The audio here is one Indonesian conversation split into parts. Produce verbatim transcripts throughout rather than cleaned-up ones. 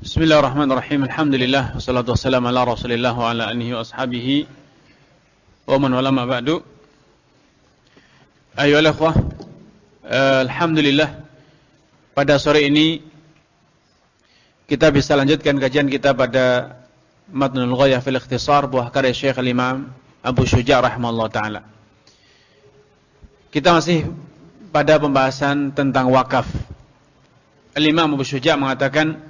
Bismillahirrahmanirrahim. Alhamdulillah wassalatu wassalamu ala Rasulillah wa ala alihi wa ashabihi wa man wala ma ba'du. Ayyuhal ikhwah, alhamdulillah pada sore ini kita bisa lanjutkan kajian kita pada Matnul Ghayah fil Ikhtisar buah karya Syekh Al-Imam Abu Syuja' rahimahullah taala. Kita masih pada pembahasan tentang wakaf. Al-Imam Abu Syuja' mengatakan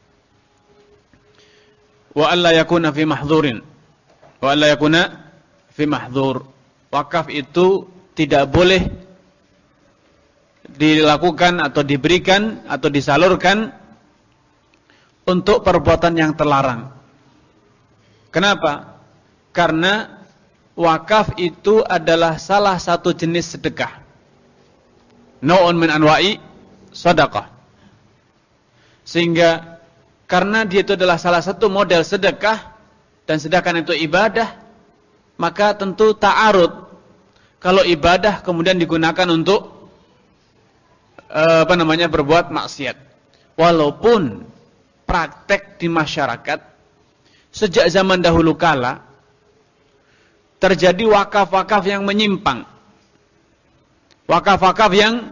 wa alla yakuna fi mahdhurin wa alla yakuna fi mahdhur. Wakaf itu tidak boleh dilakukan atau diberikan atau disalurkan untuk perbuatan yang terlarang. Kenapa? Karena wakaf itu adalah salah satu jenis sedekah. Nau'un min anwa'i sedekah. Sehingga karena dia itu adalah salah satu model sedekah dan sedekah itu ibadah, maka tentu ta'arud kalau ibadah kemudian digunakan untuk apa namanya berbuat maksiat. Walaupun praktek di masyarakat sejak zaman dahulu kala terjadi wakaf-wakaf yang menyimpang, wakaf-wakaf yang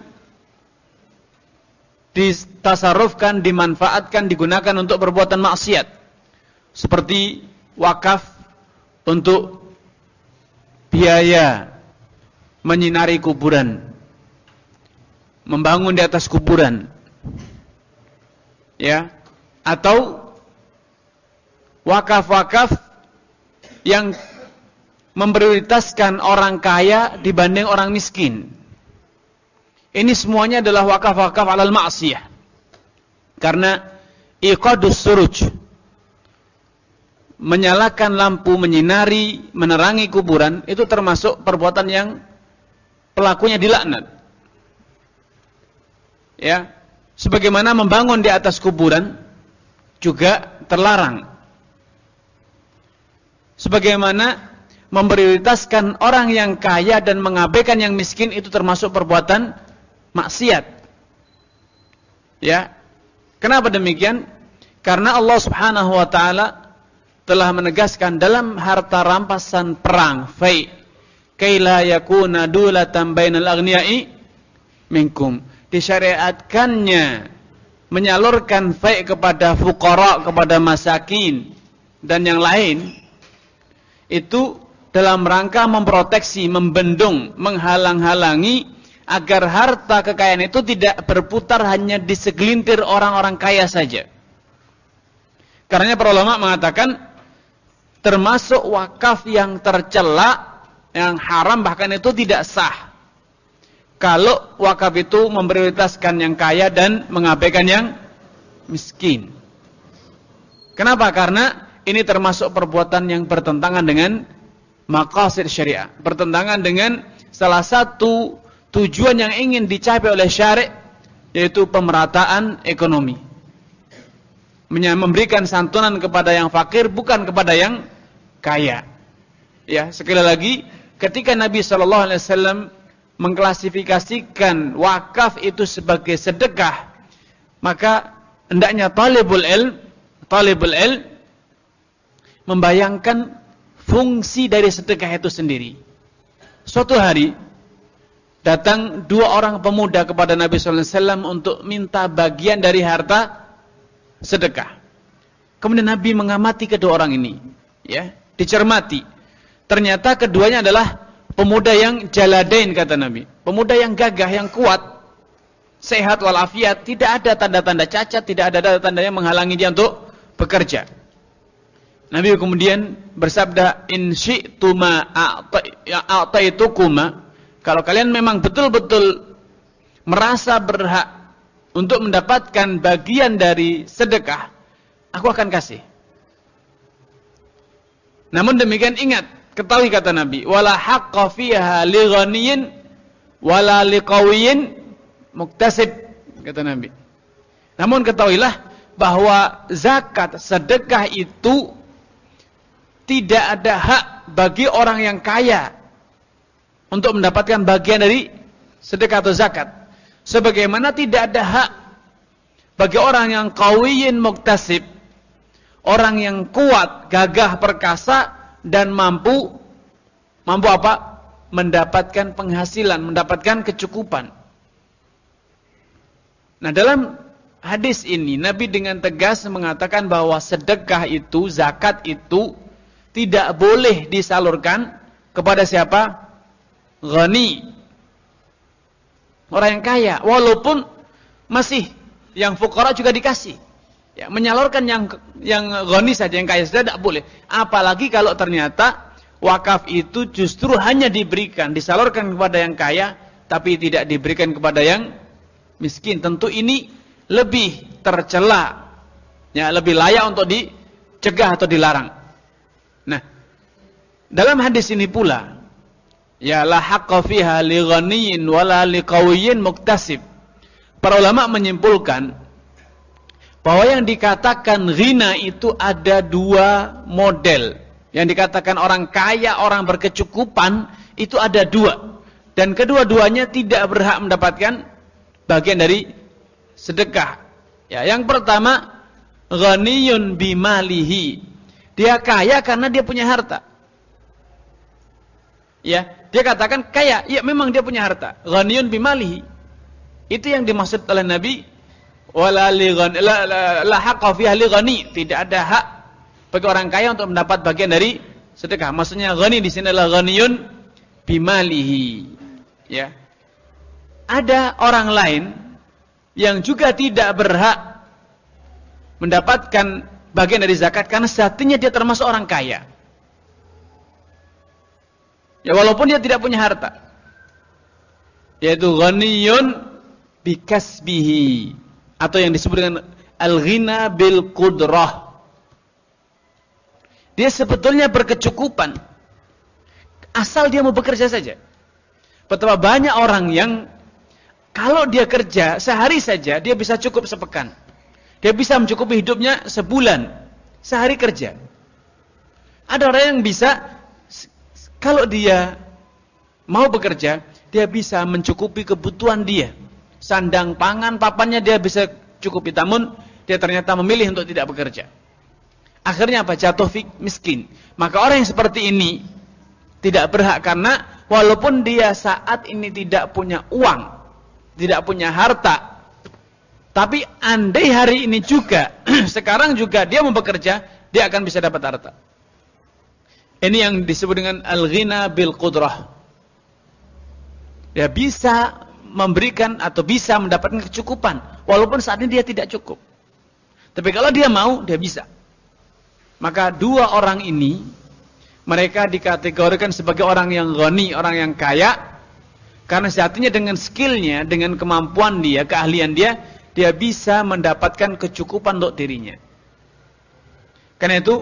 ditasarrufkan, dimanfaatkan, digunakan untuk perbuatan maksiat. Seperti wakaf untuk biaya menyinari kuburan, membangun di atas kuburan, ya, atau wakaf-wakaf yang memprioritaskan orang kaya dibanding orang miskin. Ini semuanya adalah wakaf-wakaf alal ma'siyah. Karena iqadus suruj, menyalakan lampu, menyinari, menerangi kuburan, itu termasuk perbuatan yang pelakunya dilaknat. Ya, sebagaimana membangun di atas kuburan juga terlarang. Sebagaimana memprioritaskan orang yang kaya dan mengabaikan yang miskin, itu termasuk perbuatan maksiat. Ya. Kenapa demikian? Karena Allah Subhanahu wa taala telah menegaskan dalam harta rampasan perang, fai kaila yakuna dulatan bainal aghniya'i minkum. Disyariatkannya menyalurkan fai kepada fuqara, kepada masakin dan yang lain, itu dalam rangka memproteksi, membendung, menghalang-halangi agar harta kekayaan itu tidak berputar hanya di segelintir orang-orang kaya saja. Karena para ulama mengatakan termasuk wakaf yang tercela, yang haram, bahkan itu tidak sah kalau wakaf itu memprioritaskan yang kaya dan mengabaikan yang miskin. Kenapa? Karena ini termasuk perbuatan yang bertentangan dengan maqasid syariah, bertentangan dengan salah satu tujuan yang ingin dicapai oleh syari', yaitu pemerataan ekonomi. Memberikan santunan kepada yang fakir, bukan kepada yang kaya. Ya, sekali lagi, ketika Nabi shallallahu alaihi wasallam mengklasifikasikan wakaf itu sebagai sedekah, maka hendaknya talibul ilm, talibul ilm membayangkan fungsi dari sedekah itu sendiri. Suatu hari datang dua orang pemuda kepada Nabi shallallahu alaihi wasallam untuk minta bagian dari harta sedekah. Kemudian Nabi mengamati kedua orang ini, ya, dicermati. Ternyata keduanya adalah pemuda yang jaladain, kata Nabi. Pemuda yang gagah, yang kuat, sehat walafiat, tidak ada tanda-tanda cacat, tidak ada tanda-tanda yang menghalangi dia untuk bekerja. Nabi kemudian bersabda, "In syi'tuma a'taitukuma." Kalau kalian memang betul-betul merasa berhak untuk mendapatkan bagian dari sedekah, aku akan kasih. Namun demikian ingat, ketahui kata Nabi, wala haqqa fiha li ghaniyyin wala liqawiyyin muktasib, kata Nabi. Namun ketahuilah bahwa zakat, sedekah itu tidak ada hak bagi orang yang kaya untuk mendapatkan bagian dari sedekah atau zakat. Sebagaimana tidak ada hak bagi orang yang qawiyin muktasib, orang yang kuat, gagah perkasa dan mampu mampu apa? Mendapatkan penghasilan, mendapatkan kecukupan. Nah, dalam hadis ini Nabi dengan tegas mengatakan bahwa sedekah itu, zakat itu tidak boleh disalurkan kepada siapa? Ghani. Orang yang kaya, walaupun masih yang fuqara juga dikasih. Ya, menyalurkan yang yang ghani saja, yang kaya saja tidak boleh. Apalagi kalau ternyata wakaf itu justru hanya diberikan, disalurkan kepada yang kaya, tapi tidak diberikan kepada yang miskin. Tentu ini lebih tercela, ya, lebih layak untuk dicegah atau dilarang. Nah, dalam hadis ini pula, ya la haqqa fiha li ghaniyyin wala li qawiyyin muktasib. Para ulama menyimpulkan bahwa yang dikatakan ghina itu ada dua model. Yang dikatakan orang kaya, orang berkecukupan itu ada dua. Dan kedua-duanya tidak berhak mendapatkan bagian dari sedekah. Ya, yang pertama, ghaniyun bimalihi. Dia kaya karena dia punya harta. Ya, dia katakan kaya, ya memang dia punya harta. Ghaniyun bimalihi. Itu yang dimaksud oleh Nabi, wala li ghani la, la, la haqqa fi ahli ghani. Tidak ada hak bagi orang kaya untuk mendapat bagian dari sedekah. Maksudnya ghani di sini adalah ghaniyun bimalihi. Ya. Ada orang lain yang juga tidak berhak mendapatkan bagian dari zakat karena sejatinya dia termasuk orang kaya. Ya, walaupun dia tidak punya harta. Yaitu ghaniyun bikasbihi, atau yang disebut dengan al-ghina bil qudrah. Dia sebetulnya berkecukupan asal dia mau bekerja saja. Betapa banyak orang yang kalau dia kerja sehari saja dia bisa cukup sepekan. Dia bisa mencukupi hidupnya sebulan, sehari kerja. Ada orang yang bisa, kalau dia mau bekerja, dia bisa mencukupi kebutuhan dia. Sandang, pangan, papannya dia bisa cukupi. Namun dia ternyata memilih untuk tidak bekerja. Akhirnya apa? Jatuh miskin. Maka orang yang seperti ini tidak berhak, karena walaupun dia saat ini tidak punya uang, tidak punya harta, tapi andai hari ini juga, sekarang juga dia mau bekerja, dia akan bisa dapat harta. Ini yang disebut dengan al-ghina bil qudrah. Dia bisa memberikan atau bisa mendapatkan kecukupan, walaupun saat ini dia tidak cukup. Tapi kalau dia mau, dia bisa. Maka dua orang ini, mereka dikategorikan sebagai orang yang ghani, orang yang kaya, karena sejatinya dengan skillnya, dengan kemampuan dia, keahlian dia, dia bisa mendapatkan kecukupan untuk dirinya. Karena itu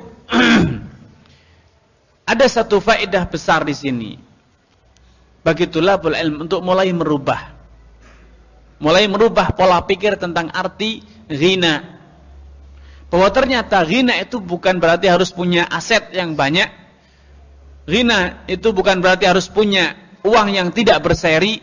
ada satu faedah besar di sini bagi tulabul ilm untuk mulai merubah, mulai merubah pola pikir tentang arti ghina. Bahwa ternyata ghina itu bukan berarti harus punya aset yang banyak. Ghina itu bukan berarti harus punya uang yang tidak berseri.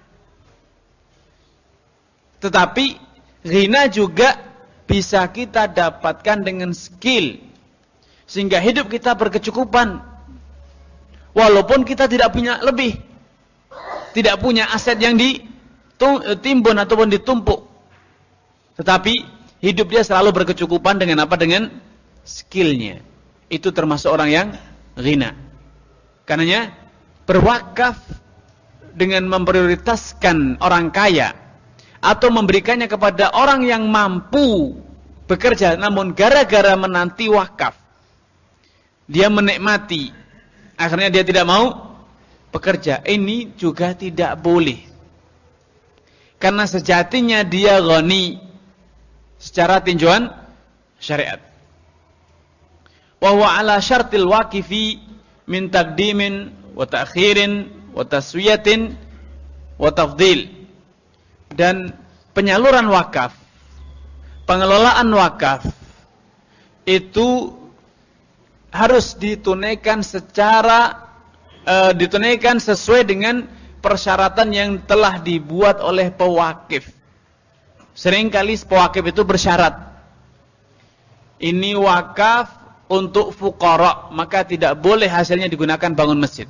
Tetapi ghina juga bisa kita dapatkan dengan skill, sehingga hidup kita berkecukupan. Walaupun kita tidak punya lebih, tidak punya aset yang ditimbun ataupun ditumpuk, tetapi hidup dia selalu berkecukupan dengan apa? Dengan skillnya. Itu termasuk orang yang ghina. Karenanya berwakaf dengan memprioritaskan orang kaya atau memberikannya kepada orang yang mampu bekerja, namun gara-gara menanti wakaf dia menikmati, akhirnya dia tidak mau bekerja. Ini juga tidak boleh, karena sejatinya dia ghani secara tinjauan syariat. Wa huwa ala syartil waqifi min taqdimin wa ta'khirin wa taswiyatin wa tafdil. Dan penyaluran wakaf, pengelolaan wakaf itu harus ditunaikan secara uh, ditunaikan sesuai dengan persyaratan yang telah dibuat oleh pewakif. Seringkali pewakif itu bersyarat. Ini wakaf untuk fuqara, maka tidak boleh hasilnya digunakan bangun masjid.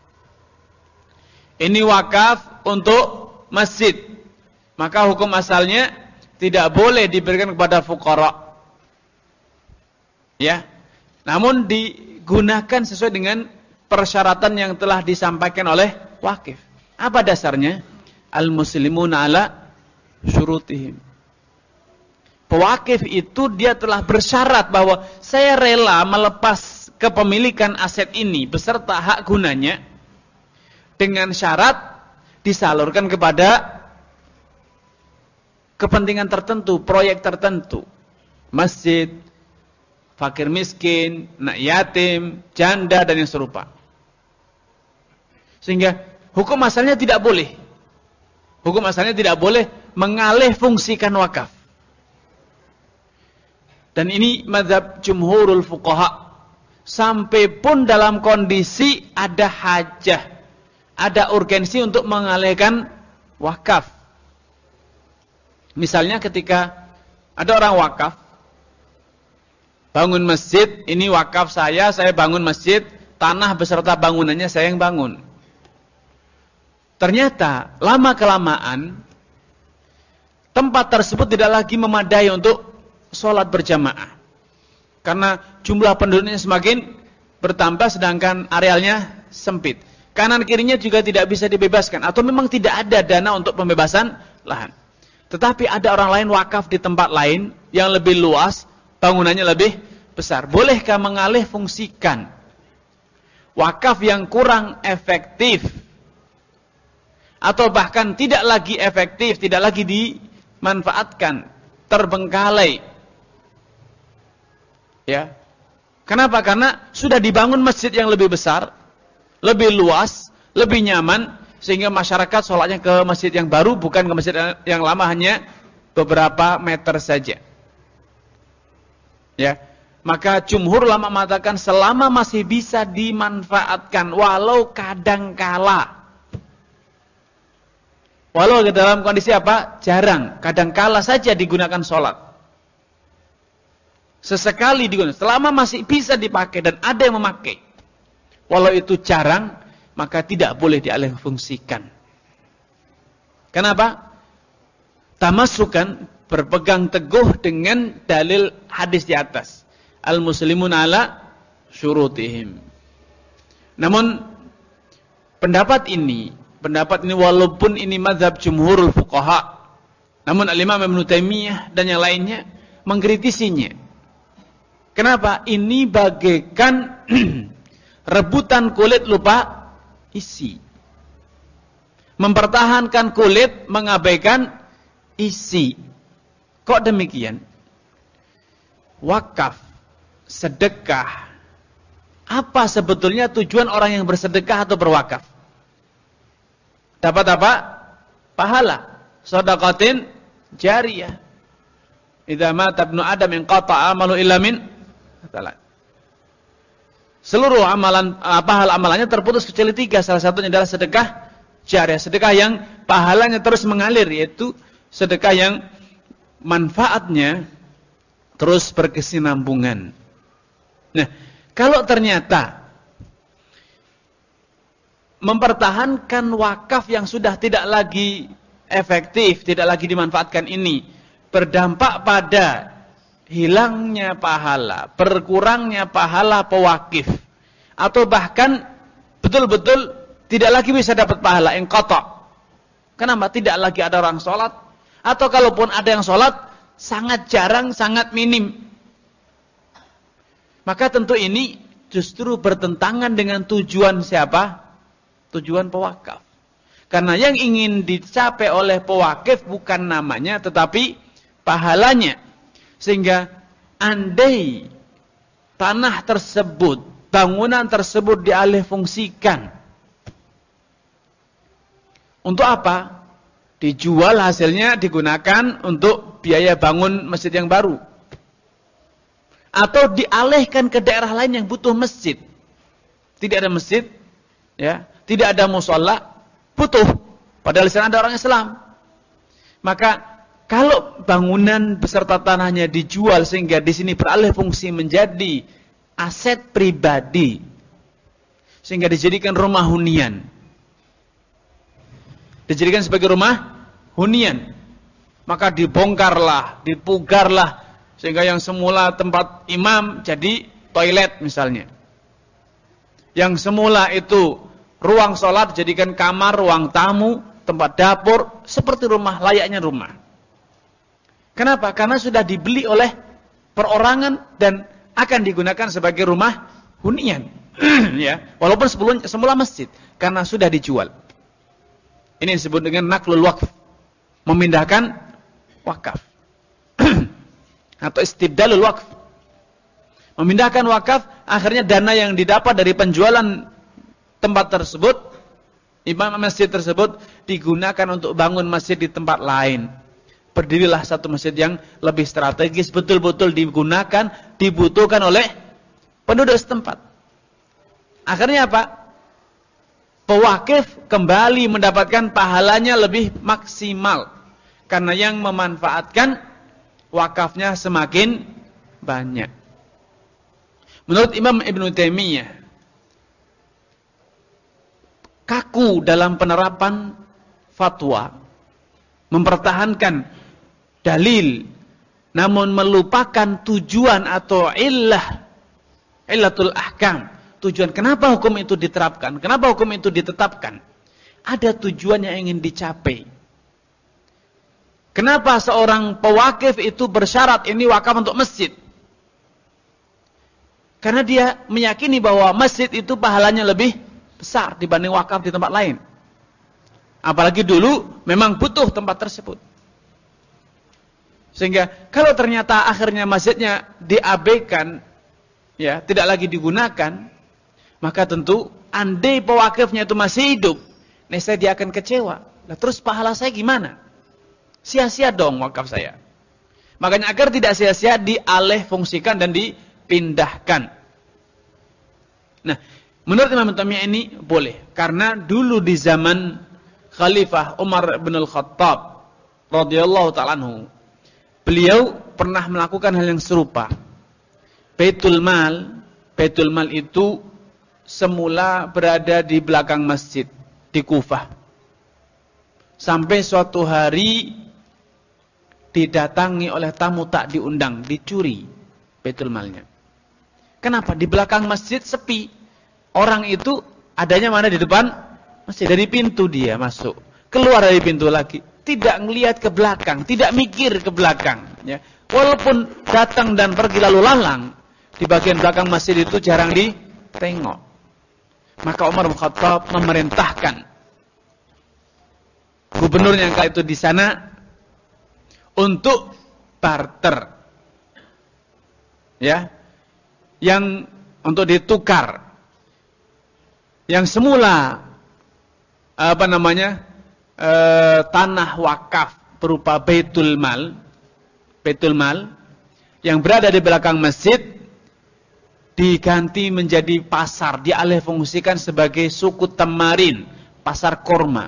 Ini wakaf untuk masjid, maka hukum asalnya tidak boleh diberikan kepada fuqara. Ya. Namun digunakan sesuai dengan persyaratan yang telah disampaikan oleh wakif. Apa dasarnya? Al-muslimuna ala syurutihim. Pewakif itu dia telah bersyarat bahwa saya rela melepas kepemilikan aset ini beserta hak gunanya dengan syarat disalurkan kepada kepentingan tertentu, proyek tertentu. Masjid, fakir miskin, anak yatim, janda dan yang serupa. Sehingga hukum asalnya tidak boleh. Hukum asalnya tidak boleh mengalih fungsikan wakaf. Dan ini mazhab jumhurul fuqaha. Sampai pun dalam kondisi ada hajah, ada urgensi untuk mengalihkan wakaf. Misalnya ketika ada orang wakaf, bangun masjid, ini wakaf saya, saya bangun masjid, tanah beserta bangunannya saya yang bangun. Ternyata lama-kelamaan tempat tersebut tidak lagi memadai untuk sholat berjamaah. Karena jumlah penduduknya semakin bertambah sedangkan arealnya sempit. Kanan kirinya juga tidak bisa dibebaskan. Atau memang tidak ada dana untuk pembebasan lahan. Tetapi ada orang lain wakaf di tempat lain yang lebih luas, bangunannya lebih besar. Bolehkah mengalih fungsikan wakaf yang kurang efektif? Atau bahkan tidak lagi efektif, tidak lagi dimanfaatkan, terbengkalai. Ya. Kenapa? Karena sudah dibangun masjid yang lebih besar, lebih luas, lebih nyaman, sehingga masyarakat sholatnya ke masjid yang baru, bukan ke masjid yang lama hanya beberapa meter saja. Ya. Maka jumhur ulama mengatakan selama masih bisa dimanfaatkan, walau kadangkala. Walau dalam kondisi apa? Jarang, kadangkala saja digunakan sholat. Sesekali digunakan, selama masih bisa dipakai dan ada yang memakai. Walau itu jarang, maka tidak boleh dialihfungsikan. Kenapa? Tamasukan, berpegang teguh dengan dalil hadis di atas. Al-muslimun ala syurutihim. Namun, pendapat ini, pendapat ini walaupun ini mazhab jumhurul fuqaha, namun Al-Imam Ibnu Taimiyah dan yang lainnya mengkritisinya. Kenapa? Ini bagaikan rebutan kulit lupa isi. Mempertahankan kulit, mengabaikan isi. Kok demikian? Wakaf, sedekah. Apa sebetulnya tujuan orang yang bersedekah atau berwakaf? Dapat apa? Pahala. Shadaqatin jariyah. Idza mata ibnu Adam inqata'a amalu illa min seluruh amalan, pahala amalannya terputus kecuali tiga. Salah satunya adalah sedekah jariyah, sedekah yang pahalanya terus mengalir, yaitu sedekah yang manfaatnya terus berkesinambungan. Nah, kalau ternyata mempertahankan wakaf yang sudah tidak lagi efektif, tidak lagi dimanfaatkan ini berdampak pada hilangnya pahala, berkurangnya pahala pewakif, atau bahkan betul-betul tidak lagi bisa dapat pahala, inqata. Kenapa? Tidak lagi ada orang sholat, atau kalaupun ada yang sholat sangat jarang, sangat minim. Maka tentu ini justru bertentangan dengan tujuan siapa? Tujuan pewakaf. Karena yang ingin dicapai oleh pewakif bukan namanya, tetapi pahalanya. Sehingga andai tanah tersebut, bangunan tersebut dialihfungsikan. Untuk apa? Dijual, hasilnya digunakan untuk biaya bangun masjid yang baru. Atau dialihkan ke daerah lain yang butuh masjid. Tidak ada masjid, ya, tidak ada musholla, butuh. Padahal di sana ada orang Islam. Maka Kalau bangunan beserta tanahnya dijual sehingga di sini beralih fungsi menjadi aset pribadi, sehingga dijadikan rumah hunian, dijadikan sebagai rumah hunian, maka dibongkarlah, dipugarlah, sehingga yang semula tempat imam jadi toilet misalnya. Yang semula itu ruang sholat jadikan kamar, ruang tamu, tempat dapur, seperti rumah, layaknya rumah. Kenapa? Karena sudah dibeli oleh perorangan dan akan digunakan sebagai rumah hunian. Ya, walaupun sebelum, semula masjid, karena sudah dijual. Ini disebut dengan naklul waqf, memindahkan wakaf. Atau istibdalul waqf, memindahkan wakaf. Akhirnya dana yang didapat dari penjualan tempat tersebut, imam masjid tersebut, digunakan untuk bangun masjid di tempat lain. Berdirilah satu masjid yang lebih strategis, betul-betul digunakan, dibutuhkan oleh penduduk setempat. Akhirnya apa? Pewakif kembali mendapatkan pahalanya lebih maksimal, karena yang memanfaatkan wakafnya semakin banyak. Menurut Imam Ibn Taimiyah, kaku dalam penerapan fatwa, mempertahankan dalil, namun melupakan tujuan atau illah, illatul ahkam, tujuan kenapa hukum itu diterapkan, kenapa hukum itu ditetapkan. Ada tujuan yang ingin dicapai. Kenapa seorang pewakif itu bersyarat ini wakaf untuk masjid? Karena dia meyakini bahwa masjid itu pahalanya lebih besar dibanding wakaf di tempat lain. Apalagi dulu memang butuh tempat tersebut. Sehingga kalau ternyata akhirnya masjidnya diabaikan, ya, tidak lagi digunakan, maka tentu andai pewakifnya itu masih hidup, nescaya dia akan kecewa. Nah, terus pahala saya gimana? Sia-sia dong wakaf saya. Makanya agar tidak sia-sia, dialih fungsikan dan dipindahkan. Nah, menurut Imam Taimiyah ini boleh, karena dulu di zaman Khalifah Umar bin Al-Khattab radhiyallahu ta'ala anhu, beliau pernah melakukan hal yang serupa. Baitul Mal, Baitul Mal itu semula berada di belakang masjid di Kufah. Sampai suatu hari didatangi oleh tamu tak diundang, dicuri Baitul Malnya. Kenapa? Di belakang masjid sepi. Orang itu adanya mana? Di depan masjid. Dari pintu dia masuk, keluar dari pintu lagi. Tidak ngelihat ke belakang, tidak mikir ke belakang. Ya. Walaupun datang dan pergi lalu lalang, di bagian belakang masjid itu jarang ditengok. Maka Umar bin Khattab memerintahkan gubernurnya kala itu di sana untuk barter, ya, yang untuk ditukar. Yang semula apa namanya? E, tanah wakaf berupa Baitul Mal, Baitul Mal yang berada di belakang masjid diganti menjadi pasar, dialih fungsikan sebagai suku Tamarin, pasar kurma.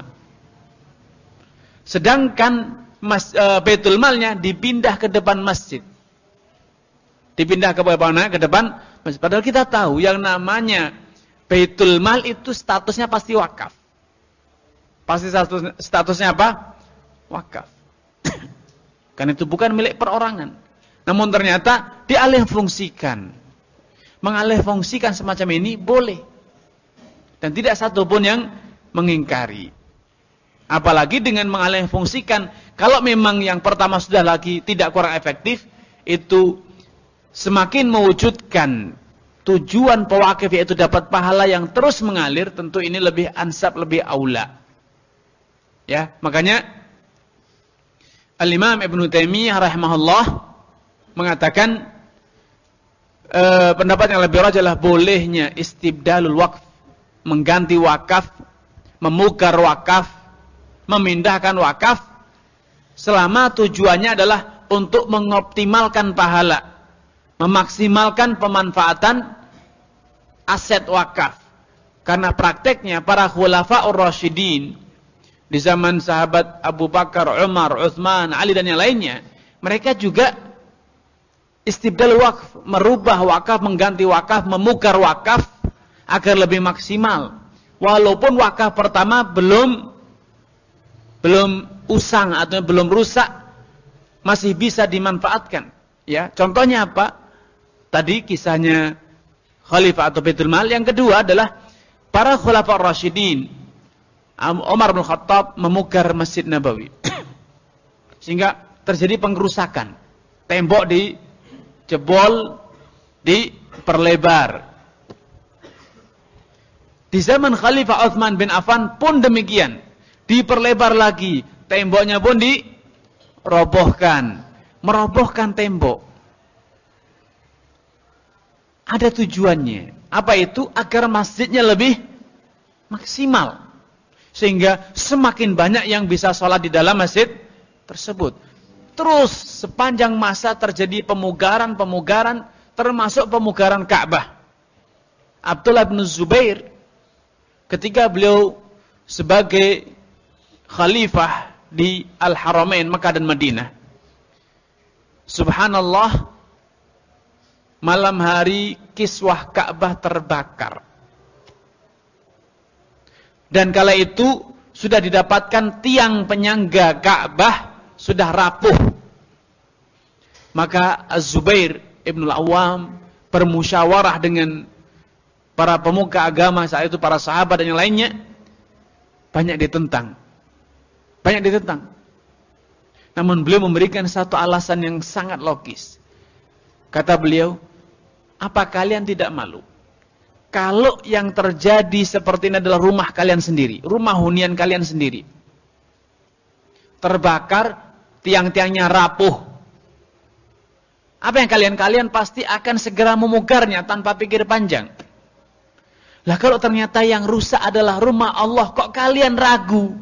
Sedangkan mas, e, Baitul Malnya dipindah ke depan masjid. Dipindah ke mana? Ke depan masjid. Padahal kita tahu yang namanya Baitul Mal itu statusnya pasti wakaf. Pasti status, statusnya apa? Wakaf. Karena itu bukan milik perorangan. Namun ternyata dialih fungsikan. Mengalih fungsikan semacam ini boleh. Dan tidak satu pun yang mengingkari. Apalagi dengan mengalih fungsikan, kalau memang yang pertama sudah lagi tidak kurang efektif, itu semakin mewujudkan tujuan pewakif, yaitu dapat pahala yang terus mengalir, tentu ini lebih ansab, lebih aula. Ya, makanya Al-Imam Ibn Taimiyah rahimahullah mengatakan e, pendapat yang lebih rajih adalah bolehnya istibdalul waqf, mengganti wakaf, memukar wakaf, memindahkan wakaf, selama tujuannya adalah untuk mengoptimalkan pahala, memaksimalkan pemanfaatan aset wakaf. Karena prakteknya para khulafa'ur rasyidin, di zaman sahabat Abu Bakar, Umar, Utsman, Ali dan yang lainnya, mereka juga istibdal wakaf, merubah wakaf, mengganti wakaf, memukar wakaf agar lebih maksimal. Walaupun wakaf pertama belum belum usang atau belum rusak, masih bisa dimanfaatkan. Ya, contohnya apa? Tadi kisahnya Khalifah atau Baitul Mal. Yang kedua adalah para Khulafa Rasyidin. Umar bin Khattab memukar Masjid Nabawi. Sehingga terjadi pengrusakan. Tembok dijebol, diperlebar. Di zaman Khalifah Utsman bin Affan pun demikian. Diperlebar lagi. Temboknya pun dirobohkan. Merobohkan tembok. Ada tujuannya. Apa itu? Agar masjidnya lebih maksimal. Sehingga semakin banyak yang bisa sholat di dalam masjid tersebut. Terus sepanjang masa terjadi pemugaran-pemugaran, termasuk pemugaran Ka'bah. Abdullah bin Zubair, ketika beliau sebagai khalifah di Al-Haramain, Makkah dan Madinah. Subhanallah, malam hari kiswah Ka'bah terbakar. Dan kala itu sudah didapatkan tiang penyangga Ka'bah sudah rapuh. Maka Az-Zubair Ibnul Awam bermusyawarah dengan para pemuka agama saat itu, para sahabat dan yang lainnya. Banyak ditentang. Banyak ditentang. Namun beliau memberikan satu alasan yang sangat logis. Kata beliau, apa kalian tidak malu? Kalau yang terjadi seperti ini adalah rumah kalian sendiri, rumah hunian kalian sendiri, terbakar, tiang-tiangnya rapuh, apa yang kalian-kalian pasti akan segera memugarnya tanpa pikir panjang. Lah kalau ternyata yang rusak adalah rumah Allah, kok kalian ragu?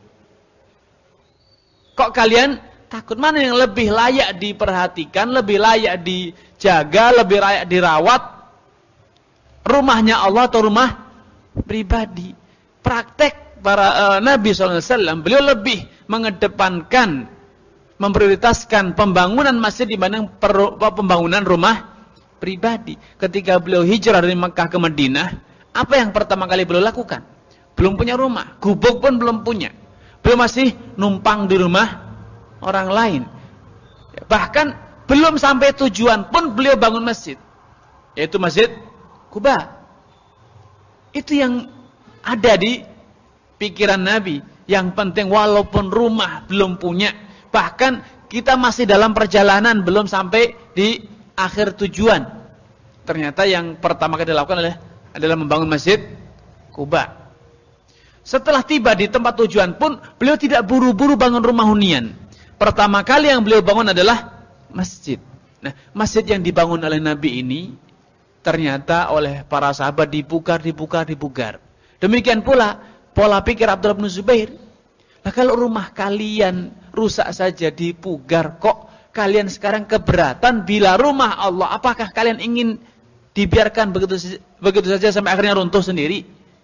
Kok kalian takut? Mana yang lebih layak diperhatikan, lebih layak dijaga, lebih layak dirawat? Rumahnya Allah atau rumah pribadi? Praktek para uh, Nabi shallallahu alaihi wasallam, beliau lebih mengedepankan, memprioritaskan pembangunan masjid dibanding per, pembangunan rumah pribadi. Ketika beliau hijrah dari Makkah ke Madinah, apa yang pertama kali beliau lakukan? Belum punya rumah, gubuk pun belum punya. Beliau masih numpang di rumah orang lain. Bahkan belum sampai tujuan pun beliau bangun masjid, yaitu Masjid Quba. Itu yang ada di pikiran Nabi. Yang penting walaupun rumah belum punya, bahkan kita masih dalam perjalanan belum sampai di akhir tujuan, ternyata yang pertama kali dilakukan adalah, adalah membangun Masjid Quba. Setelah tiba di tempat tujuan pun beliau tidak buru-buru bangun rumah hunian. Pertama kali yang beliau bangun adalah masjid. Nah, masjid yang dibangun oleh Nabi ini ternyata oleh para sahabat dipugar, dipugar, dipugar. Demikian pula pola pikir Abdullah bin Zubair. Nah, kalau rumah kalian rusak saja dipugar, kok kalian sekarang keberatan bila rumah Allah? Apakah kalian ingin dibiarkan begitu begitu saja sampai akhirnya runtuh sendiri?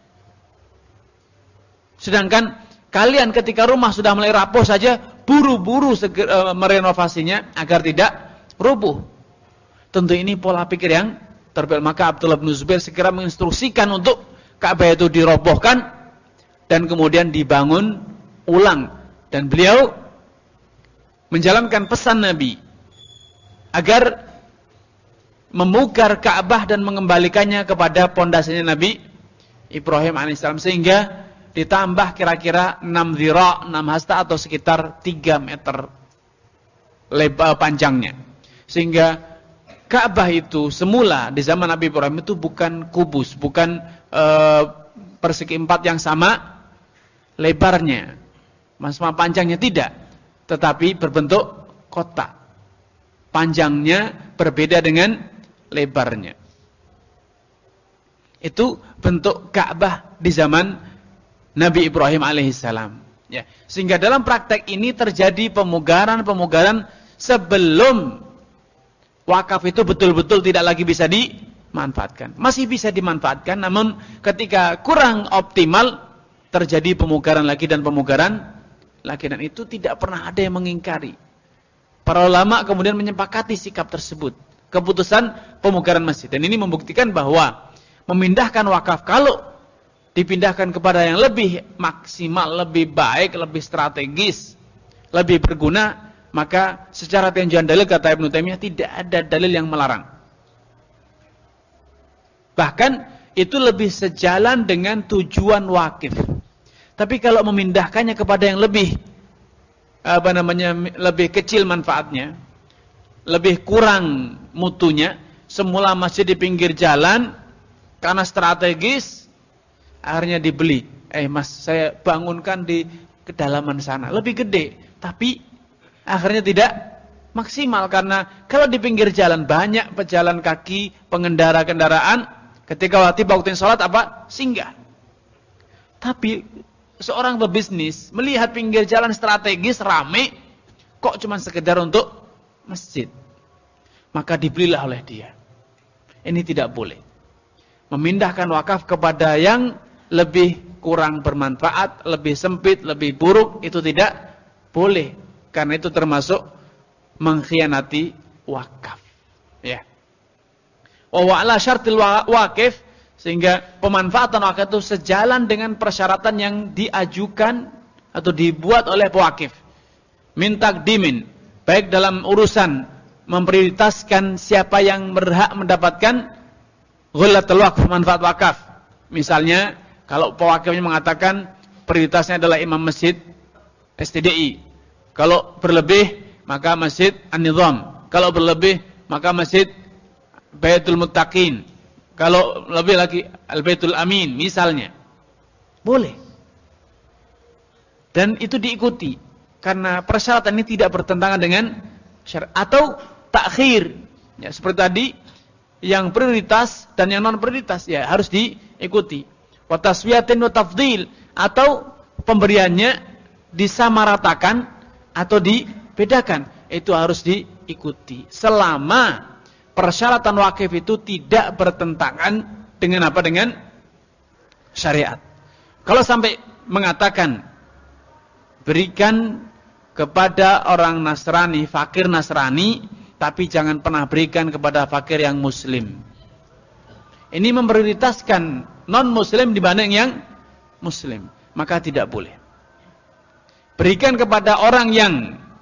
Sedangkan kalian ketika rumah sudah mulai rapuh saja, buru-buru segera merenovasinya agar tidak rubuh. Tentu ini pola pikir yang terbalik. Maka Abdullah bin Zubair segera menginstruksikan untuk Ka'bah itu dirobohkan dan kemudian dibangun ulang. Dan beliau menjalankan pesan Nabi agar memugar Ka'bah dan mengembalikannya kepada pondasinya Nabi Ibrahim alaihissalam, sehingga ditambah kira-kira enam dhira', enam hasta atau sekitar tiga meter lebar panjangnya. Sehingga Ka'bah itu semula di zaman Nabi Ibrahim itu bukan kubus, bukan e, persegi empat yang sama lebarnya, sama panjangnya, tidak, tetapi berbentuk kotak. Panjangnya berbeda dengan lebarnya. Itu bentuk Ka'bah di zaman Nabi Ibrahim alaihissalam. Ya, sehingga dalam praktek ini terjadi pemugaran-pemugaran sebelum wakaf itu betul-betul tidak lagi bisa dimanfaatkan. Masih bisa dimanfaatkan, namun ketika kurang optimal, terjadi pemugaran lagi dan pemugaran lagi, dan itu tidak pernah ada yang mengingkari. Para ulama kemudian menyepakati sikap tersebut, keputusan pemugaran masjid. Dan ini membuktikan bahwa memindahkan wakaf kalau dipindahkan kepada yang lebih maksimal, lebih baik, lebih strategis, lebih berguna, maka secara tinjauan dalil kata Ibnu Taimiyah tidak ada dalil yang melarang. Bahkan itu lebih sejalan dengan tujuan wakif. Tapi kalau memindahkannya kepada yang lebih apa namanya lebih kecil manfaatnya, lebih kurang mutunya, semula masjid di pinggir jalan karena strategis, akhirnya dibeli. Eh mas, saya bangunkan di kedalaman sana, lebih gede, tapi akhirnya tidak maksimal karena kalau di pinggir jalan banyak pejalan kaki, pengendara kendaraan, ketika tiba waktu sholat apa? Singgah. Tapi seorang pebisnis melihat pinggir jalan strategis rame, kok cuma sekedar untuk masjid, maka dibelilah oleh dia. Ini tidak boleh. Memindahkan wakaf kepada yang lebih kurang bermanfaat, lebih sempit, lebih buruk, itu tidak boleh. Karena itu termasuk mengkhianati wakaf. Ya. Wa wa'ala syartil wakif, sehingga pemanfaatan wakaf itu sejalan dengan persyaratan yang diajukan atau dibuat oleh pewakif. Min taqdimin, baik dalam urusan memprioritaskan siapa yang berhak mendapatkan ghullatul waqf, manfaat wakaf. Misalnya, kalau pewakifnya mengatakan prioritasnya adalah imam masjid S T D I. Kalau berlebih, maka masjid An-Nizam. Kalau berlebih, maka masjid Baitul Muttaqin. Kalau lebih lagi Al-Baitul Amin misalnya. Boleh. Dan itu diikuti. Karena persyaratan ini tidak bertentangan dengan syariat. Atau takhir. Ya, seperti tadi, yang prioritas dan yang non prioritas ya harus diikuti. Wa taswiyatin wa tafdhil, atau pemberiannya disamaratakan atau dibedakan. Itu harus diikuti. Selama persyaratan wakif itu tidak bertentangan dengan apa? Dengan syariat. Kalau sampai mengatakan berikan kepada orang Nasrani, fakir Nasrani, tapi jangan pernah berikan kepada fakir yang muslim. Ini memprioritaskan non-muslim dibanding yang muslim. Maka tidak boleh. Berikan kepada orang yang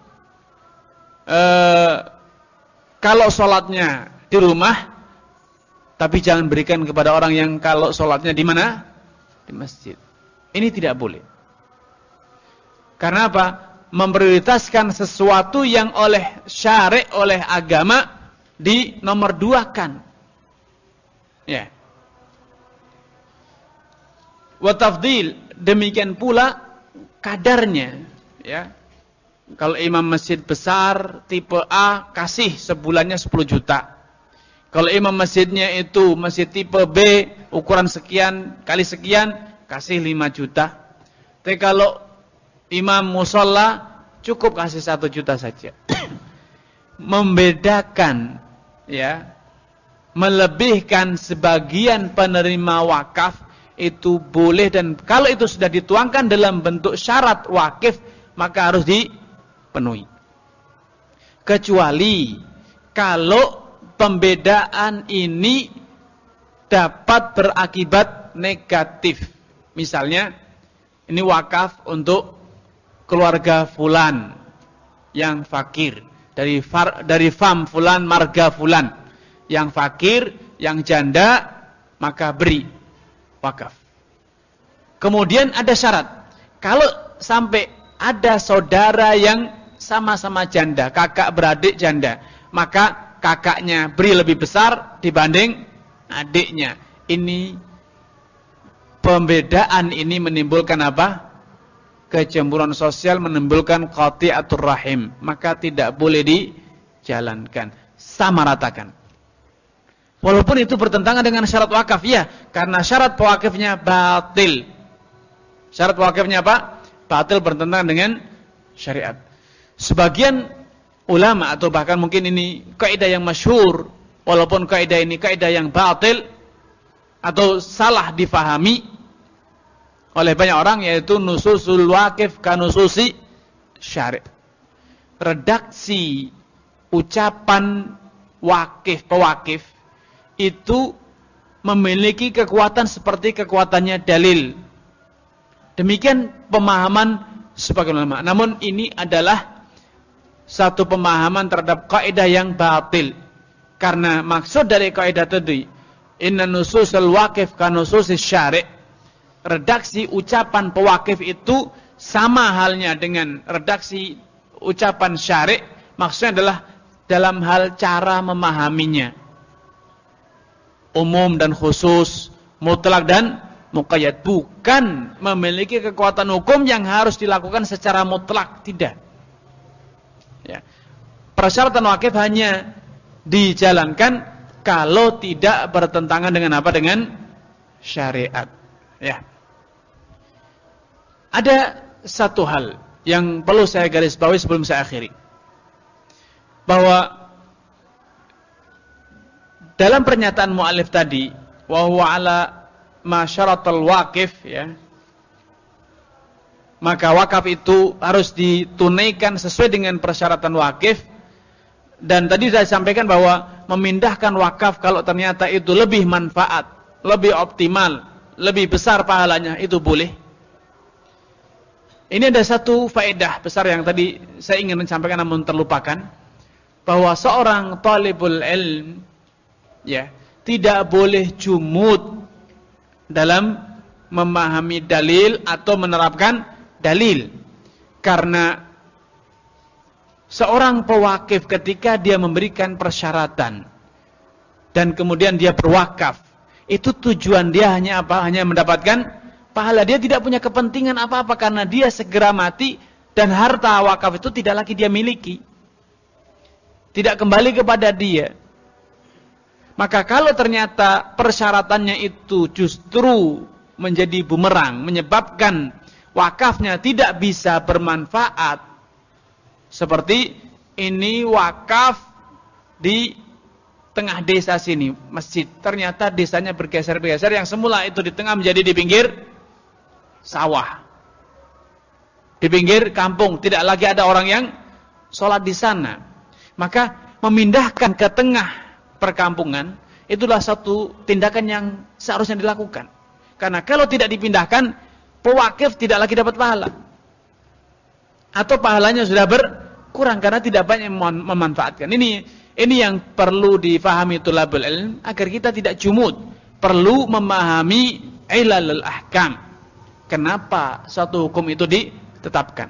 eh, kalau sholatnya di rumah, tapi jangan berikan kepada orang yang kalau sholatnya di mana? Di masjid. Ini tidak boleh. Karena apa? Memprioritaskan sesuatu yang oleh syari', oleh agama di nomor duakan. Ya. Wa tafdhil, demikian pula kadarnya, ya. Kalau imam masjid besar tipe A, kasih sebulannya sepuluh juta. Kalau imam masjidnya itu masjid tipe B, ukuran sekian kali sekian, kasih lima juta. Tapi kalau imam musholla, cukup kasih satu juta saja. Membedakan, ya, melebihkan sebagian penerima wakaf itu boleh, dan kalau itu sudah dituangkan dalam bentuk syarat wakif, maka harus dipenuhi. Kecuali kalau pembedaan ini dapat berakibat negatif. Misalnya, ini wakaf untuk keluarga fulan yang fakir, dari far, dari fam fulan, marga fulan yang fakir, yang janda, maka beri wakaf. Kemudian ada syarat. Kalau sampai ada saudara yang sama-sama janda, kakak beradik janda, maka kakaknya beri lebih besar dibanding adiknya. Ini pembedaan ini menimbulkan apa? Kecemburuan sosial, menimbulkan qati'atur rahim. Maka tidak boleh dijalankan. Sama ratakan. Walaupun itu bertentangan dengan syarat wakaf, ya, karena syarat wakafnya batil. Syarat wakafnya apa? Batil, bertentangan dengan syariat. Sebagian ulama, atau bahkan mungkin ini kaidah yang masyhur, walaupun kaidah ini kaidah yang batil atau salah difahami oleh banyak orang, yaitu nususul waqif kanususi syari'. Redaksi ucapan wakif pewakif itu memiliki kekuatan seperti kekuatannya dalil. Demikian pemahaman sebagian ulama. Namun ini adalah satu pemahaman terhadap kaidah yang batil. Karena maksud dari kaidah tadi, inna nususul waqif kanususis syari'. Redaksi ucapan pewakif itu sama halnya dengan redaksi ucapan syari'. Maksudnya adalah dalam hal cara memahaminya. Umum dan khusus, mutlak dan muqayyad, bukan memiliki kekuatan hukum yang harus dilakukan secara mutlak, tidak. Ya. Persyaratan wakif hanya dijalankan kalau tidak bertentangan dengan apa? Dengan syariat. Ya. Ada satu hal yang perlu saya garis bawahi sebelum saya akhiri, bahwa dalam pernyataan mu'alif tadi, wa huwa ala ma syaratal waqif, ya, maka wakaf itu harus ditunaikan sesuai dengan persyaratan wakif. Dan tadi saya sampaikan bahwa memindahkan wakaf kalau ternyata itu lebih manfaat, lebih optimal, lebih besar pahalanya, itu boleh. Ini ada satu faedah besar yang tadi saya ingin menyampaikan namun terlupakan, bahwa seorang talibul ilm, ya, tidak boleh jumud dalam memahami dalil atau menerapkan dalil. Karena seorang pewakif ketika dia memberikan persyaratan dan kemudian dia berwakaf, itu tujuan dia hanya apa? Hanya mendapatkan pahala. Dia tidak punya kepentingan apa-apa karena dia segera mati dan harta wakaf itu tidak lagi dia miliki, tidak kembali kepada dia. Maka kalau ternyata persyaratannya itu justru menjadi bumerang, menyebabkan wakafnya tidak bisa bermanfaat, seperti ini wakaf di tengah desa sini, masjid, ternyata desanya bergeser-geser, yang semula itu di tengah menjadi di pinggir sawah, di pinggir kampung, tidak lagi ada orang yang sholat di sana. Maka memindahkan ke tengah perkampungan itulah satu tindakan yang seharusnya dilakukan. Karena kalau tidak dipindahkan, pewakif tidak lagi dapat pahala, atau pahalanya sudah berkurang karena tidak banyak memanfaatkan. Ini ini yang perlu difahami tulabul ilm agar kita tidak jumud. Perlu memahami ilalul ahkam, kenapa suatu hukum itu ditetapkan.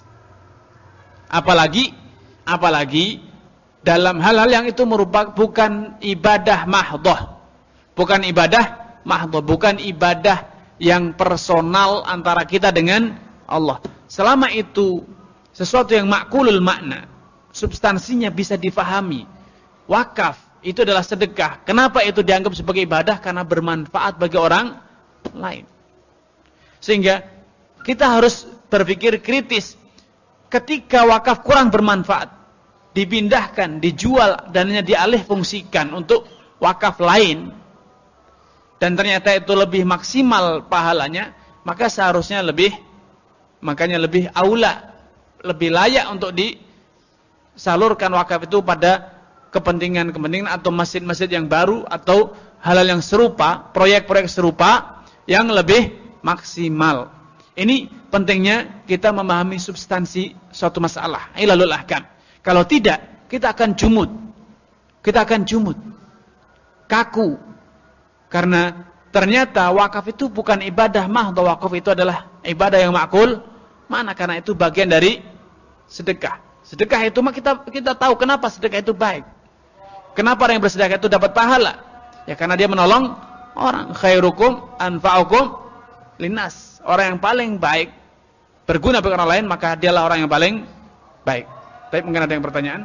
Apalagi apalagi dalam hal-hal yang itu merupakan bukan ibadah mahdhah. Bukan ibadah mahdhah, bukan ibadah yang personal antara kita dengan Allah. Selama itu sesuatu yang makulul makna, substansinya bisa difahami. Wakaf itu adalah sedekah. Kenapa itu dianggap sebagai ibadah? Karena bermanfaat bagi orang lain. Sehingga kita harus berpikir kritis. Ketika wakaf kurang bermanfaat, dipindahkan, dijual, dananya dialih fungsikan untuk wakaf lain, dan ternyata itu lebih maksimal pahalanya, maka seharusnya lebih, makanya lebih aula, lebih layak untuk disalurkan wakaf itu pada kepentingan-kepentingan atau masjid-masjid yang baru atau hal-hal yang serupa, proyek-proyek serupa yang lebih maksimal. Ini pentingnya kita memahami substansi suatu masalah, ilalul ahkam. Kalau tidak, kita akan jumud. Kita akan jumud. Kaku. Karena ternyata wakaf itu bukan ibadah mahdhah. Wakaf itu adalah ibadah yang makul. Mana? Karena itu bagian dari sedekah. Sedekah itu mah kita kita tahu kenapa sedekah itu baik. Kenapa orang yang bersedekah itu dapat pahala? Ya karena dia menolong orang. Khairukum anfa'ukum linnas. Orang yang paling baik, berguna bagi orang lain, maka dialah orang yang paling baik. Tapi mungkin ada yang pertanyaan?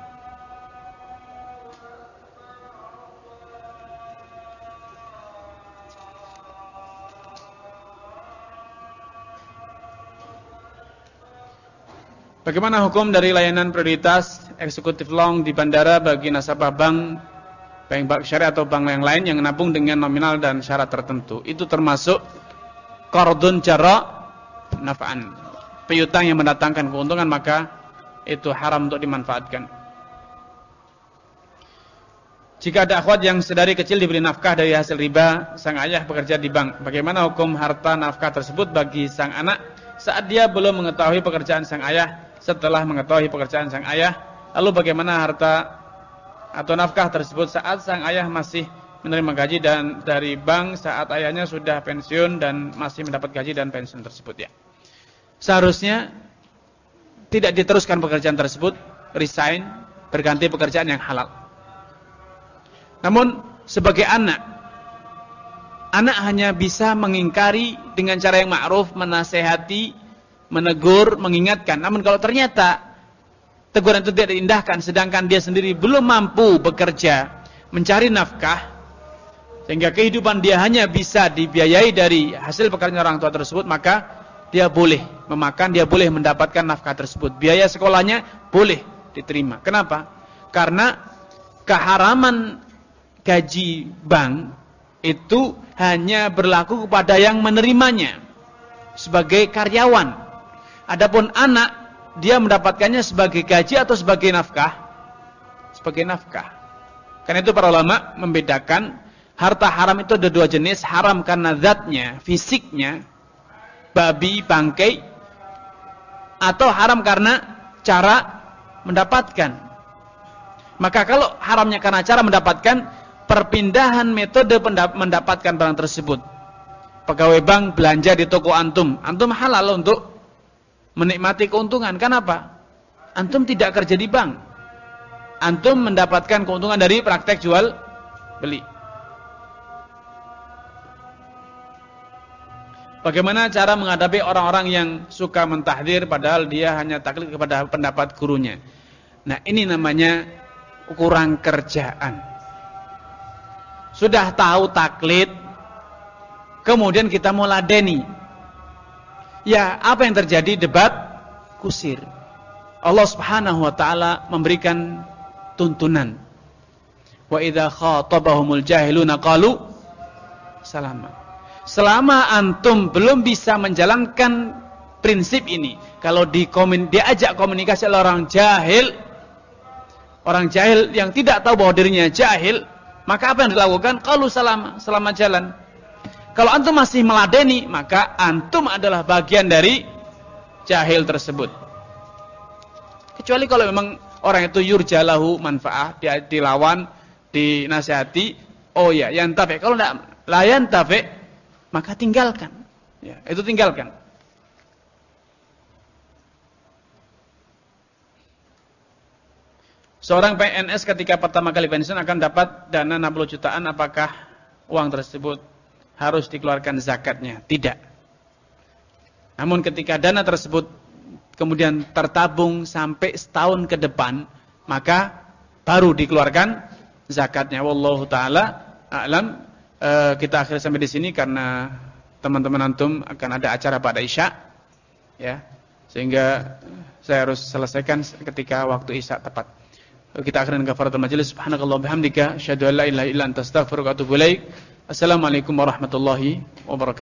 Bagaimana hukum dari layanan prioritas eksekutif long di bandara bagi nasabah bank, bank syariah atau bank yang lain yang menabung dengan nominal dan syarat tertentu? Itu termasuk qardun jara naf'an, piutang yang mendatangkan keuntungan, maka itu haram untuk dimanfaatkan. Jika ada akhwat yang sedari kecil diberi nafkah dari hasil riba, sang ayah bekerja di bank, bagaimana hukum harta nafkah tersebut bagi sang anak saat dia belum mengetahui pekerjaan sang ayah? Setelah mengetahui pekerjaan sang ayah, lalu bagaimana harta atau nafkah tersebut saat sang ayah masih menerima gaji dan dari bank saat ayahnya sudah pensiun dan masih mendapat gaji dan pensiun tersebut, ya. Seharusnya tidak diteruskan pekerjaan tersebut, resign, berganti pekerjaan yang halal. Namun sebagai anak, anak hanya bisa mengingkari dengan cara yang ma'ruf, menasehati, menegur, mengingatkan. Namun kalau ternyata teguran itu tidak diindahkan, sedangkan dia sendiri belum mampu bekerja, mencari nafkah, sehingga kehidupan dia hanya bisa dibiayai dari hasil pekerjaan orang tua tersebut, maka dia boleh memakan, dia boleh mendapatkan nafkah tersebut. Biaya sekolahnya boleh diterima. Kenapa? Karena keharaman gaji bank itu hanya berlaku kepada yang menerimanya sebagai karyawan. Adapun anak, dia mendapatkannya sebagai gaji atau sebagai nafkah? Sebagai nafkah. Karena itu para ulama membedakan harta haram itu ada dua jenis. Haram karena zatnya, fisiknya, babi, bangkai, atau haram karena cara mendapatkan. Maka kalau haramnya karena cara mendapatkan, perpindahan metode mendapatkan barang tersebut. Pegawai bank belanja di toko antum, antum halal untuk menikmati keuntungan. Kenapa? Antum tidak kerja di bank. Antum mendapatkan keuntungan dari praktek jual beli. Bagaimana cara menghadapi orang-orang yang suka mentahdir padahal dia hanya taklid kepada pendapat gurunya? Nah, ini namanya kurang kerjaan. Sudah tahu taklid, kemudian kita mau ladeni. Ya, apa yang terjadi? Debat kusir. Allah Subhanahu wa taala memberikan tuntunan. Wa idza khatabahumul jahiluna qalu salama. Selama antum belum bisa menjalankan prinsip ini, kalau di komun, diajak komunikasi oleh orang jahil, orang jahil yang tidak tahu bahwa dirinya jahil, maka apa yang dilakukan? Qalu salama, selamat jalan. Kalau antum masih meladeni, maka antum adalah bagian dari jahil tersebut. Kecuali kalau memang orang itu yurjalahu manfaat, dia dilawan, dinasihati, oh ya, yantafi. Kalau tidak la yantafi, maka tinggalkan. Ya, itu tinggalkan. Seorang P N S ketika pertama kali pensiun akan dapat dana enam puluh jutaan, apakah uang tersebut harus dikeluarkan zakatnya? Tidak. Namun ketika dana tersebut kemudian tertabung sampai setahun ke depan, maka baru dikeluarkan zakatnya. Wallahu taala a'lam. E, kita akhiri sampai di sini karena teman-teman antum akan ada acara pada Isya, ya. Sehingga saya harus selesaikan ketika waktu Isya tepat. Kita akhiri dengan kafaratul majelis. Subhanakallah bihamdika asyhadu an la ilaha illa anta astaghfiruka wa atubu ilaik. Assalamualaikum warahmatullahi wabarakatuh.